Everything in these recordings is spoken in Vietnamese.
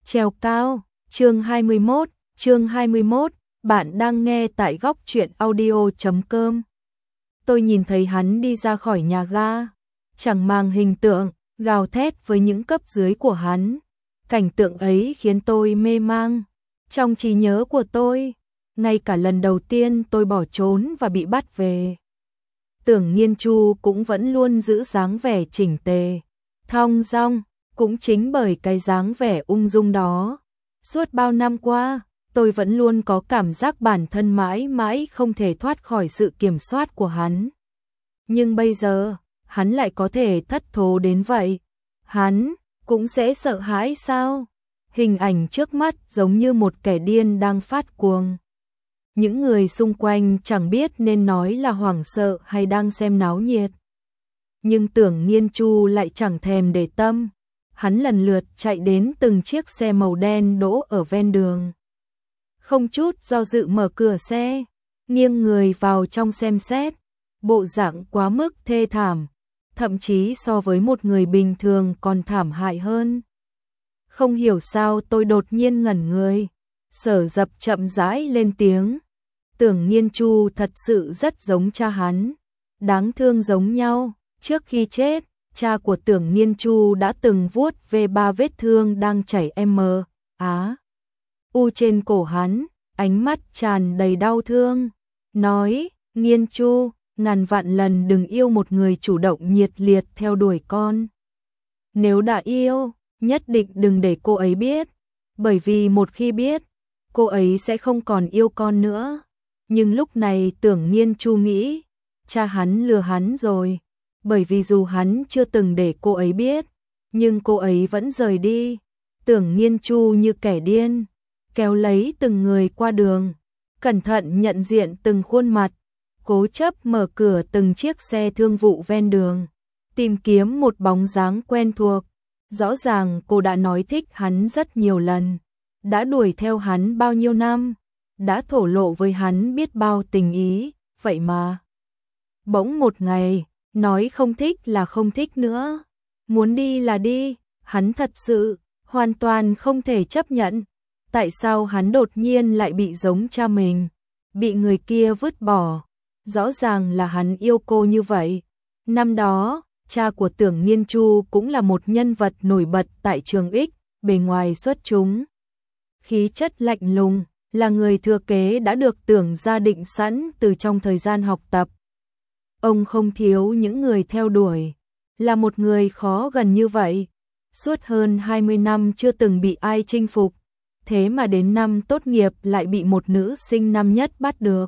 Treo cao, chương 21, bạn đang nghe tại góc truyện audio.com. Tôi nhìn thấy hắn đi ra khỏi nhà ga, chẳng mang hình tượng, gào thét với những cấp dưới của hắn. Cảnh tượng ấy khiến tôi mê mang. Trong trí nhớ của tôi, ngay cả lần đầu tiên tôi bỏ trốn và bị bắt về, Tưởng Nhiên Chu cũng vẫn luôn giữ dáng vẻ chỉnh tề, thong dong. Cũng chính bởi cái dáng vẻ ung dung đó, suốt bao năm qua, tôi vẫn luôn có cảm giác bản thân mãi mãi không thể thoát khỏi sự kiểm soát của hắn. Nhưng bây giờ, hắn lại có thể thất thố đến vậy. Hắn cũng sẽ sợ hãi sao? Hình ảnh trước mắt giống như một kẻ điên đang phát cuồng. Những người xung quanh chẳng biết nên nói là hoảng sợ hay đang xem náo nhiệt. Nhưng Tưởng Nhiên Chu lại chẳng thèm để tâm. Hắn lần lượt chạy đến từng chiếc xe màu đen đỗ ở ven đường. Không chút do dự mở cửa xe, nghiêng người vào trong xem xét, bộ dạng quá mức thê thảm, thậm chí so với một người bình thường còn thảm hại hơn. Không hiểu sao tôi đột nhiên ngẩn người, Sở Dập chậm rãi lên tiếng. Tưởng Nhiên Chu thật sự rất giống cha hắn, đáng thương giống nhau. Trước khi chết, cha của Tưởng Nhiên Chu đã từng vuốt về 3 vết thương đang chảy u trên cổ hắn, ánh mắt tràn đầy đau thương, nói, Nhiên Chu, ngàn vạn lần đừng yêu một người chủ động nhiệt liệt theo đuổi con. Nếu đã yêu, nhất định đừng để cô ấy biết, bởi vì một khi biết, cô ấy sẽ không còn yêu con nữa. Nhưng lúc này Tưởng Nhiên Chu nghĩ, cha hắn lừa hắn rồi. Bởi vì dù hắn chưa từng để cô ấy biết, nhưng cô ấy vẫn rời đi. Tưởng Nhiên Chu như kẻ điên, kéo lấy từng người qua đường, cẩn thận nhận diện từng khuôn mặt, cố chấp mở cửa từng chiếc xe thương vụ ven đường, tìm kiếm một bóng dáng quen thuộc. Rõ ràng cô đã nói thích hắn rất nhiều lần, đã đuổi theo hắn bao nhiêu năm, đã thổ lộ với hắn biết bao tình ý, vậy mà bỗng một ngày nói không thích là không thích nữa, muốn đi là đi. Hắn thật sự hoàn toàn không thể chấp nhận. Tại sao hắn đột nhiên lại bị giống cha mình, bị người kia vứt bỏ? Rõ ràng là hắn yêu cô như vậy. Năm đó, cha của Tưởng Nhiên Chu cũng là một nhân vật nổi bật tại trường X, bề ngoài xuất chúng, khí chất lạnh lùng, là người thừa kế đã được Tưởng gia định sẵn từ trong thời gian học tập. Ông không thiếu những người theo đuổi, là một người khó gần như vậy, suốt hơn 20 năm chưa từng bị ai chinh phục, thế mà đến năm tốt nghiệp lại bị một nữ sinh năm nhất bắt được.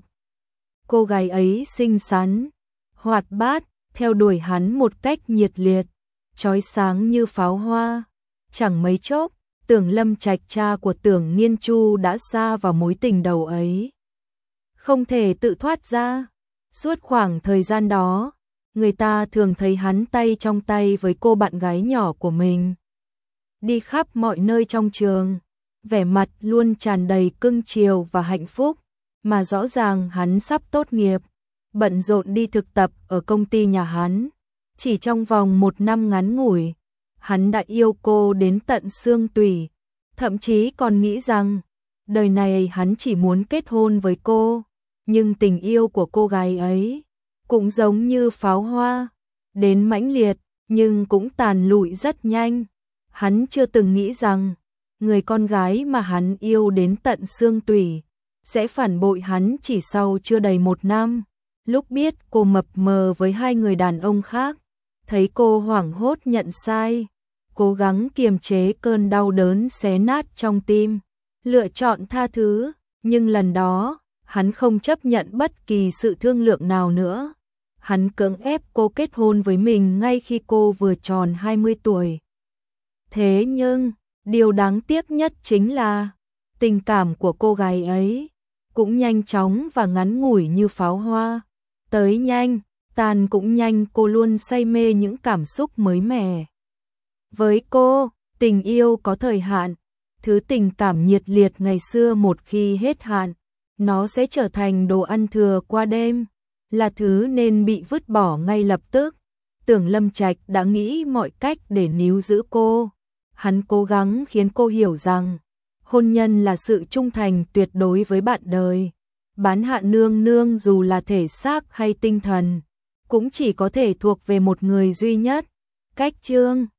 Cô gái ấy xinh xắn, hoạt bát, theo đuổi hắn một cách nhiệt liệt, chói sáng như pháo hoa. Chẳng mấy chốc, Tưởng Lâm Trạch, cha của Tưởng Nhiên Chu đã sa vào mối tình đầu ấy, không thể tự thoát ra. Suốt khoảng thời gian đó, người ta thường thấy hắn tay trong tay với cô bạn gái nhỏ của mình, đi khắp mọi nơi trong trường, vẻ mặt luôn tràn đầy cưng chiều và hạnh phúc, mà rõ ràng hắn sắp tốt nghiệp, bận rộn đi thực tập ở công ty nhà hắn. Chỉ trong vòng 1 năm ngắn ngủi, hắn đã yêu cô đến tận xương tủy, thậm chí còn nghĩ rằng đời này hắn chỉ muốn kết hôn với cô. Nhưng tình yêu của cô gái ấy cũng giống như pháo hoa, đến mãnh liệt nhưng cũng tàn lụi rất nhanh. Hắn chưa từng nghĩ rằng người con gái mà hắn yêu đến tận xương tủy sẽ phản bội hắn chỉ sau chưa đầy 1 năm. Lúc biết cô mập mờ với 2 người đàn ông khác, thấy cô hoảng hốt nhận sai, cố gắng kiềm chế cơn đau đớn xé nát trong tim, lựa chọn tha thứ. Nhưng lần đó, hắn không chấp nhận bất kỳ sự thương lượng nào nữa. Hắn cưỡng ép cô kết hôn với mình ngay khi cô vừa tròn 20 tuổi. Thế nhưng, điều đáng tiếc nhất chính là tình cảm của cô gái ấy cũng nhanh chóng và ngắn ngủi như pháo hoa. Tới nhanh, tàn cũng nhanh. Cô luôn say mê những cảm xúc mới mẻ. Với cô, tình yêu có thời hạn. Thứ tình cảm nhiệt liệt ngày xưa một khi hết hạn, nó sẽ trở thành đồ ăn thừa qua đêm, là thứ nên bị vứt bỏ ngay lập tức. Tưởng Lâm Trạch đã nghĩ mọi cách để níu giữ cô. hắn cố gắng khiến cô hiểu rằng hôn nhân là sự trung thành tuyệt đối với bạn đời. Bán Hạ nương nương dù là thể xác hay tinh thần, cũng chỉ có thể thuộc về một người duy nhất. Cách chương